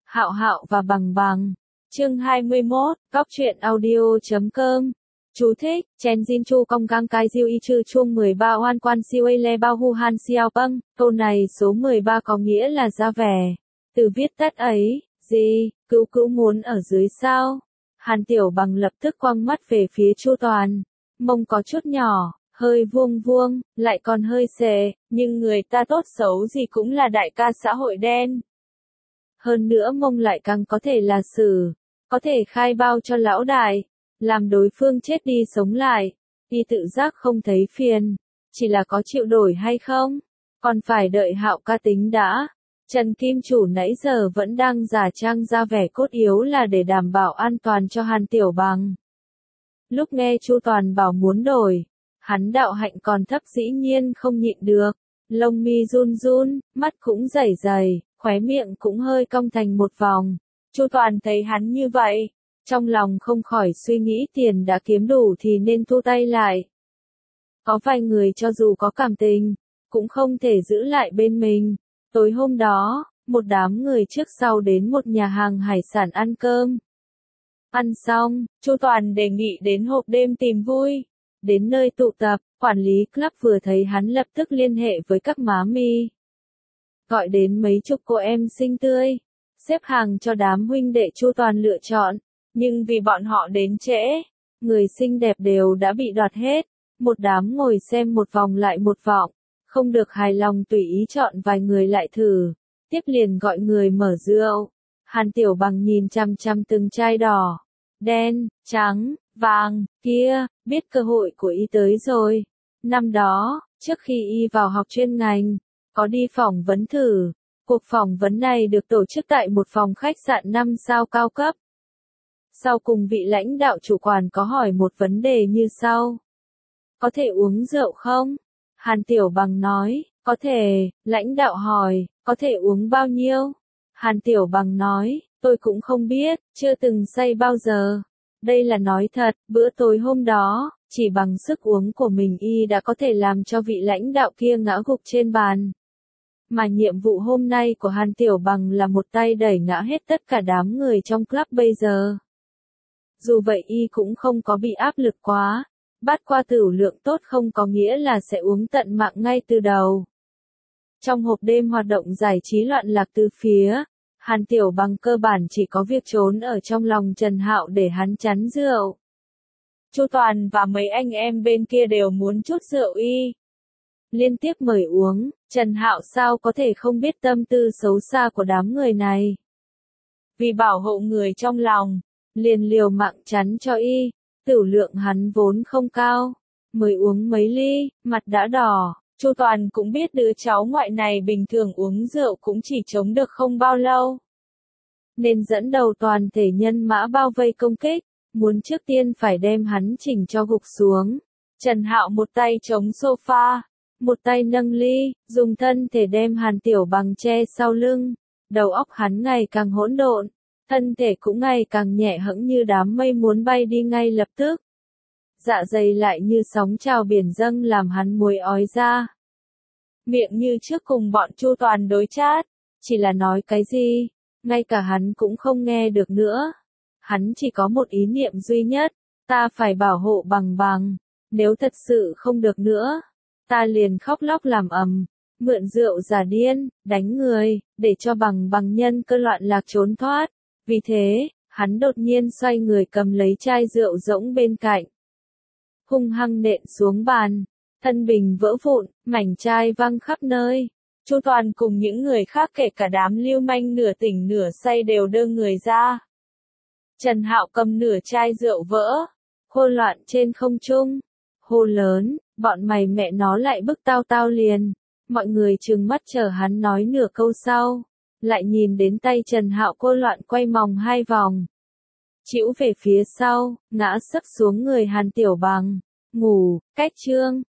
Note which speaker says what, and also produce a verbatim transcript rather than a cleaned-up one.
Speaker 1: Hạo Hạo và Bằng Bằng. Chương hai mươi mốt, Góc truyện audio chấm com. Chú thích, Chen Jin Chu Công Gang Kai Diêu Y Chư Chuông mười ba Oan Quan Siêu A Le Bao Hu Han Xiao Băng. Câu này số mười ba có nghĩa là ra vẻ. Từ viết tắt ấy, gì, cữu cữu muốn ở dưới sao? Hàn Tiểu Bằng lập tức quăng mắt về phía Chu Toàn. Mông có chút nhỏ, hơi vuông vuông, lại còn hơi xệ, nhưng người ta tốt xấu gì cũng là đại ca xã hội đen. Hơn nữa mông lại càng có thể là xử, có thể khai bao cho lão đại, làm đối phương chết đi sống lại, y tự giác không thấy phiền, chỉ là có chịu đổi hay không, còn phải đợi Hạo ca tính đã. Trần Kim Chủ nãy giờ vẫn đang giả trang ra vẻ cốt yếu là để đảm bảo an toàn cho Hàn Tiểu Bằng. Lúc nghe Chu Toàn bảo muốn đổi, hắn đạo hạnh còn thấp dĩ nhiên không nhịn được, lông mi run run, mắt cũng rẩy rẩy, khóe miệng cũng hơi cong thành một vòng. Chu Toàn thấy hắn như vậy, trong lòng không khỏi suy nghĩ tiền đã kiếm đủ thì nên thu tay lại. Có vài người cho dù có cảm tình, cũng không thể giữ lại bên mình. Tối hôm đó, một đám người trước sau đến một nhà hàng hải sản ăn cơm. Ăn xong, Chu Toàn đề nghị đến hộp đêm tìm vui. Đến nơi tụ tập, quản lý club vừa thấy hắn lập tức liên hệ với các má mi. Gọi đến mấy chục cô em xinh tươi, xếp hàng cho đám huynh đệ Chu Toàn lựa chọn. Nhưng vì bọn họ đến trễ, người xinh đẹp đều đã bị đoạt hết. Một đám ngồi xem một vòng lại một vòng, không được hài lòng tùy ý chọn vài người lại thử. Tiếp liền gọi người mở rượu. Hàn Tiểu Bằng nhìn chăm chăm từng chai đỏ, đen, trắng, vàng, kia, biết cơ hội của y tới rồi. Năm đó, trước khi y vào học chuyên ngành, có đi phỏng vấn thử. Cuộc phỏng vấn này được tổ chức tại một phòng khách sạn năm sao cao cấp. Sau cùng vị lãnh đạo chủ quản có hỏi một vấn đề như sau. Có thể uống rượu không? Hàn Tiểu Bằng nói, có thể. Lãnh đạo hỏi, có thể uống bao nhiêu? Hàn Tiểu Bằng nói, tôi cũng không biết, chưa từng say bao giờ. Đây là nói thật, bữa tối hôm đó, chỉ bằng sức uống của mình y đã có thể làm cho vị lãnh đạo kia ngã gục trên bàn. Mà nhiệm vụ hôm nay của Hàn Tiểu Bằng là một tay đẩy ngã hết tất cả đám người trong club bây giờ. Dù vậy y cũng không có bị áp lực quá. Bát qua tửu lượng tốt không có nghĩa là sẽ uống tận mạng ngay từ đầu. Trong hộp đêm hoạt động giải trí loạn lạc từ phía, Hàn Tiểu Bằng cơ bản chỉ có việc trốn ở trong lòng Trần Hạo để hắn chắn rượu. Chu Toàn và mấy anh em bên kia đều muốn chút rượu y. Liên tiếp mời uống, Trần Hạo sao có thể không biết tâm tư xấu xa của đám người này. Vì bảo hộ người trong lòng, liền liều mạng chắn cho y. Tửu lượng hắn vốn không cao, mới uống mấy ly, mặt đã đỏ. Chu Toàn cũng biết đứa cháu ngoại này bình thường uống rượu cũng chỉ chống được không bao lâu. Nên dẫn đầu toàn thể nhân mã bao vây công kích, muốn trước tiên phải đem hắn chỉnh cho gục xuống. Trần Hạo một tay chống sofa, một tay nâng ly, dùng thân thể đem Hàn Tiểu Bằng che sau lưng. Đầu óc hắn ngày càng hỗn độn. Thân thể cũng ngày càng nhẹ hẫng như đám mây muốn bay đi ngay lập tức. Dạ dày lại như sóng trào biển dâng làm hắn muối ói ra. Miệng như trước cùng bọn Chu Toàn đối chát, chỉ là nói cái gì, ngay cả hắn cũng không nghe được nữa. Hắn chỉ có một ý niệm duy nhất, ta phải bảo hộ Bằng Bằng, nếu thật sự không được nữa, ta liền khóc lóc làm ầm, mượn rượu giả điên, đánh người, để cho Bằng Bằng nhân cơ loạn lạc trốn thoát. Vì thế, hắn đột nhiên xoay người cầm lấy chai rượu rỗng bên cạnh. Hung hăng nện xuống bàn, thân bình vỡ vụn, mảnh chai văng khắp nơi. Chu Toàn cùng những người khác kể cả đám lưu manh nửa tỉnh nửa say đều đơ người ra. Trần Hạo cầm nửa chai rượu vỡ, hô loạn trên không trung, hô lớn, bọn mày mẹ nó lại bức tao tao liền. Mọi người trừng mắt chờ hắn nói nửa câu sau. Lại nhìn đến tay Trần Hạo cô loạn quay mòng hai vòng. Chĩu về phía sau, ngã sấp xuống người Hàn Tiểu Bằng. Ngủ, cách chương,